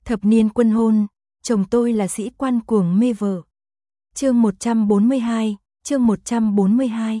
Thập niên quân hôn, chồng tôi là sĩ quan cuồng mê vợ. Chương 142, chương 142.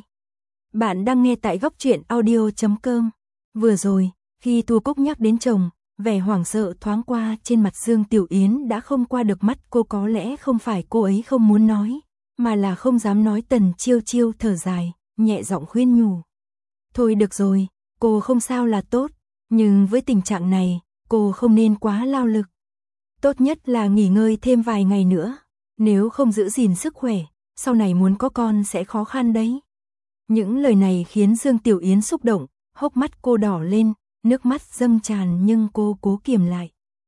Bạn đang nghe tại góc truyện audio.com. Vừa rồi, khi Thu Cúc nhắc đến chồng, vẻ hoảng sợ thoáng qua trên mặt Dương Tiểu Yến đã không qua được mắt cô. Có lẽ không phải cô ấy không muốn nói, mà là không dám nói. Tần Chiêu Chiêu thở dài, nhẹ giọng khuyên nhủ. Thôi được rồi, cô không sao là tốt, nhưng với tình trạng này, cô không nên quá lao lực. Tốt nhất là nghỉ ngơi thêm vài ngày nữa, nếu không giữ gìn sức khỏe, sau này muốn có con sẽ khó khăn đấy. Những lời này khiến Dương Tiểu Yến xúc động, hốc mắt cô đỏ lên, nước mắt dâng tràn nhưng cô cố kiềm lại.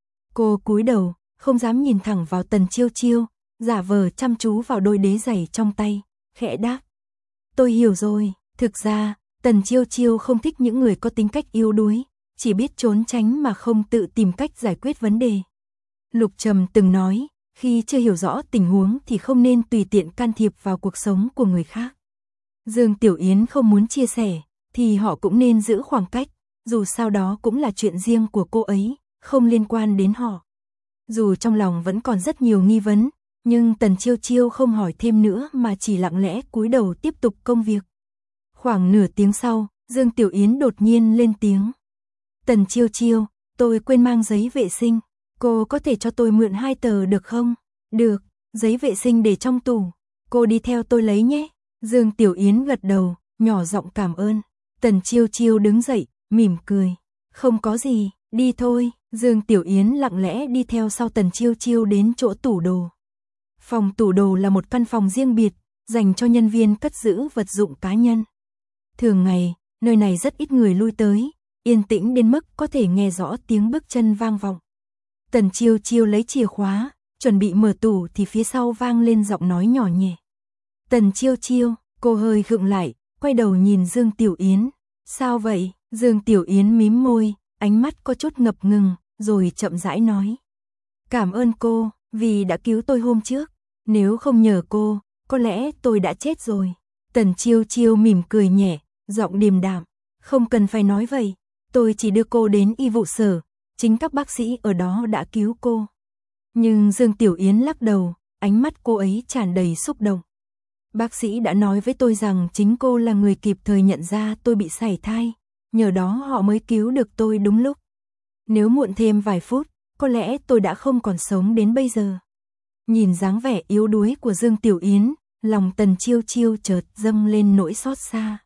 Cô cúi đầu, không dám nhìn thẳng vào Tần Chiêu Chiêu, giả vờ chăm chú vào đôi đế giày trong tay, khẽ đáp. Tôi hiểu rồi, thực ra, Tần Chiêu Chiêu không thích những người có tính cách yếu đuối, chỉ biết trốn tránh mà không tự tìm cách giải quyết vấn đề. Lục Trầm từng nói, khi chưa hiểu rõ tình huống thì không nên tùy tiện can thiệp vào cuộc sống của người khác. Dương Tiểu Yến không muốn chia sẻ, thì họ cũng nên giữ khoảng cách, dù sao đó cũng là chuyện riêng của cô ấy, không liên quan đến họ. Dù trong lòng vẫn còn rất nhiều nghi vấn, nhưng Tần Chiêu Chiêu không hỏi thêm nữa mà chỉ lặng lẽ cúi đầu tiếp tục công việc. Khoảng nửa tiếng sau, Dương Tiểu Yến đột nhiên lên tiếng. Tần Chiêu Chiêu, tôi quên mang giấy vệ sinh, cô có thể cho tôi mượn 2 tờ được không? Được, giấy vệ sinh để trong tủ, cô đi theo tôi lấy nhé. Dương Tiểu Yến gật đầu, nhỏ giọng cảm ơn. Tần Chiêu Chiêu đứng dậy, mỉm cười. Không có gì, đi thôi. Dương Tiểu Yến lặng lẽ đi theo sau Tần Chiêu Chiêu đến chỗ tủ đồ. Phòng tủ đồ là một căn phòng riêng biệt, dành cho nhân viên cất giữ vật dụng cá nhân. Thường ngày, nơi này rất ít người lui tới, yên tĩnh đến mức có thể nghe rõ tiếng bước chân vang vọng. Tần Chiêu Chiêu lấy chìa khóa, chuẩn bị mở tủ thì phía sau vang lên giọng nói nhỏ nhẹ. Tần Chiêu Chiêu, cô hơi khựng lại, quay đầu nhìn Dương Tiểu Yến. Sao vậy? Dương Tiểu Yến mím môi, ánh mắt có chút ngập ngừng, rồi chậm rãi nói. Cảm ơn cô, vì đã cứu tôi hôm trước. Nếu không nhờ cô, có lẽ tôi đã chết rồi. Tần Chiêu Chiêu mỉm cười nhẹ, giọng điềm đạm. Không cần phải nói vậy, tôi chỉ đưa cô đến y vụ sở, chính các bác sĩ ở đó đã cứu cô. Nhưng Dương Tiểu Yến lắc đầu, ánh mắt cô ấy tràn đầy xúc động. Bác sĩ đã nói với tôi rằng chính cô là người kịp thời nhận ra tôi bị sảy thai, nhờ đó họ mới cứu được tôi đúng lúc. Nếu muộn thêm vài phút, có lẽ tôi đã không còn sống đến bây giờ. Nhìn dáng vẻ yếu đuối của Dương Tiểu Yến, lòng Tần Chiêu Chiêu chợt dâng lên nỗi xót xa.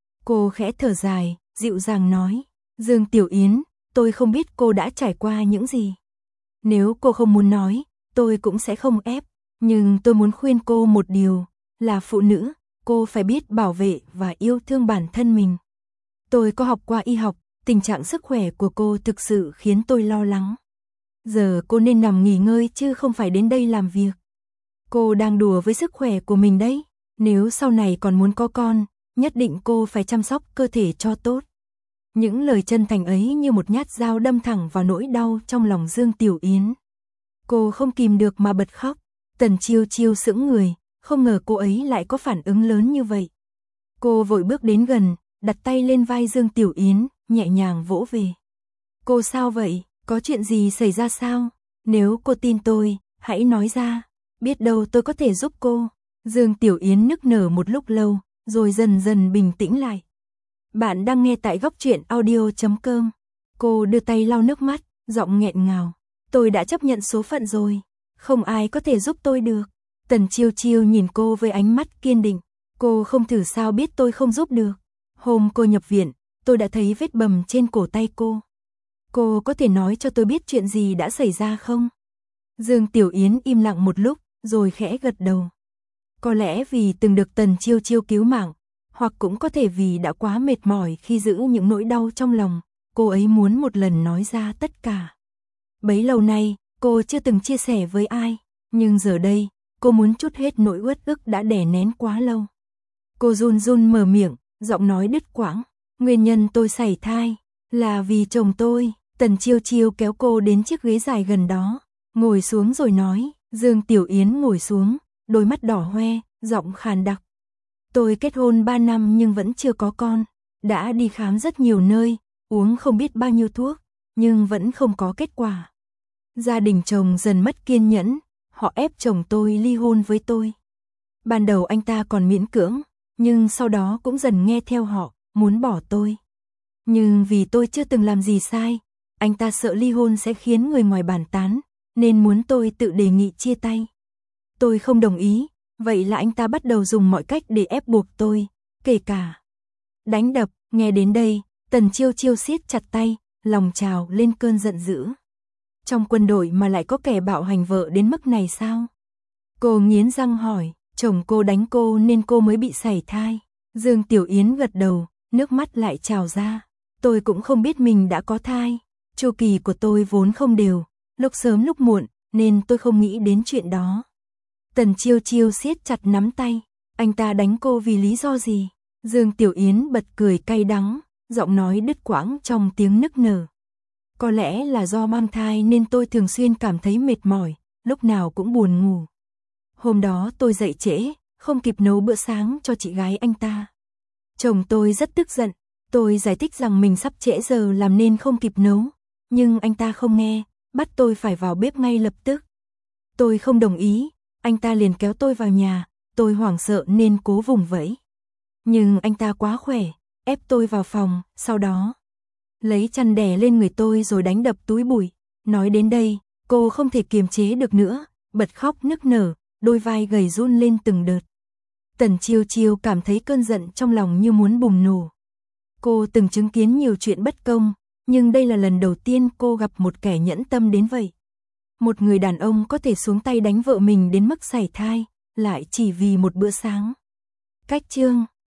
Cô khẽ thở dài, dịu dàng nói. Dương Tiểu Yến, tôi không biết cô đã trải qua những gì. Nếu cô không muốn nói, tôi cũng sẽ không ép. Nhưng tôi muốn khuyên cô một điều, là phụ nữ, cô phải biết bảo vệ và yêu thương bản thân mình. Tôi có học qua y học, tình trạng sức khỏe của cô thực sự khiến tôi lo lắng. Giờ cô nên nằm nghỉ ngơi chứ không phải đến đây làm việc. Cô đang đùa với sức khỏe của mình đấy. Nếu sau này còn muốn có con, nhất định cô phải chăm sóc cơ thể cho tốt. Những lời chân thành ấy như một nhát dao đâm thẳng vào nỗi đau trong lòng Dương Tiểu Yến. Cô không kìm được mà bật khóc. Tần Chiêu Chiêu sững người, không ngờ cô ấy lại có phản ứng lớn như vậy. Cô vội bước đến gần, đặt tay lên vai Dương Tiểu Yến, nhẹ nhàng vỗ về. Cô sao vậy? Có chuyện gì xảy ra sao? Nếu cô tin tôi, hãy nói ra. Biết đâu tôi có thể giúp cô. Dương Tiểu Yến nức nở một lúc lâu, rồi dần dần bình tĩnh lại. Bạn đang nghe tại góc truyện audio.com. Cô đưa tay lau nước mắt, giọng nghẹn ngào. Tôi đã chấp nhận số phận rồi. Không ai có thể giúp tôi được. Tần Chiêu Chiêu nhìn cô với ánh mắt kiên định. Cô không thử sao biết tôi không giúp được. Hôm cô nhập viện, tôi đã thấy vết bầm trên cổ tay cô. Cô có thể nói cho tôi biết chuyện gì đã xảy ra không? Dương Tiểu Yến im lặng một lúc, rồi khẽ gật đầu. Có lẽ vì từng được Tần Chiêu Chiêu cứu mạng, hoặc cũng có thể vì đã quá mệt mỏi khi giữ những nỗi đau trong lòng, cô ấy muốn một lần nói ra tất cả. Bấy lâu nay, cô chưa từng chia sẻ với ai, nhưng giờ đây, cô muốn trút hết nỗi uất ức đã đè nén quá lâu. Cô run run mở miệng, giọng nói đứt quãng. Nguyên nhân tôi sảy thai là vì chồng tôi. Tần Chiêu Chiêu kéo cô đến chiếc ghế dài gần đó, ngồi xuống rồi nói. Dương Tiểu Yến ngồi xuống, đôi mắt đỏ hoe, giọng khàn đặc. Tôi kết hôn 3 năm nhưng vẫn chưa có con, đã đi khám rất nhiều nơi, uống không biết bao nhiêu thuốc, nhưng vẫn không có kết quả. Gia đình chồng dần mất kiên nhẫn, họ ép chồng tôi ly hôn với tôi. Ban đầu anh ta còn miễn cưỡng, nhưng sau đó cũng dần nghe theo họ, muốn bỏ tôi. Nhưng vì tôi chưa từng làm gì sai, anh ta sợ ly hôn sẽ khiến người ngoài bàn tán, nên muốn tôi tự đề nghị chia tay. Tôi không đồng ý, vậy là anh ta bắt đầu dùng mọi cách để ép buộc tôi, kể cả đánh đập. Nghe đến đây, Tần Chiêu Chiêu siết chặt tay, lòng trào lên cơn giận dữ. Trong quân đội mà lại có kẻ bạo hành vợ đến mức này sao? Cô nghiến răng hỏi, chồng cô đánh cô nên cô mới bị sảy thai. Dương Tiểu Yến gật đầu, nước mắt lại trào ra. Tôi cũng không biết mình đã có thai. Chu kỳ của tôi vốn không đều, lúc sớm lúc muộn, nên tôi không nghĩ đến chuyện đó. Tần Chiêu Chiêu siết chặt nắm tay. Anh ta đánh cô vì lý do gì? Dương Tiểu Yến bật cười cay đắng, giọng nói đứt quãng trong tiếng nức nở. Có lẽ là do mang thai nên tôi thường xuyên cảm thấy mệt mỏi, lúc nào cũng buồn ngủ. Hôm đó tôi dậy trễ, không kịp nấu bữa sáng cho chị gái anh ta. Chồng tôi rất tức giận, tôi giải thích rằng mình sắp trễ giờ làm nên không kịp nấu, nhưng anh ta không nghe, bắt tôi phải vào bếp ngay lập tức. Tôi không đồng ý, anh ta liền kéo tôi vào nhà, tôi hoảng sợ nên cố vùng vẫy. Nhưng anh ta quá khỏe, ép tôi vào phòng, sau đó lấy chăn đè lên người tôi rồi đánh đập túi bụi. Nói đến đây, cô không thể kiềm chế được nữa, bật khóc nức nở, đôi vai gầy run lên từng đợt. Tần Chiêu Chiêu cảm thấy cơn giận trong lòng như muốn bùng nổ. Cô từng chứng kiến nhiều chuyện bất công, nhưng đây là lần đầu tiên cô gặp một kẻ nhẫn tâm đến vậy. Một người đàn ông có thể xuống tay đánh vợ mình đến mức sảy thai, lại chỉ vì một bữa sáng. Cách chương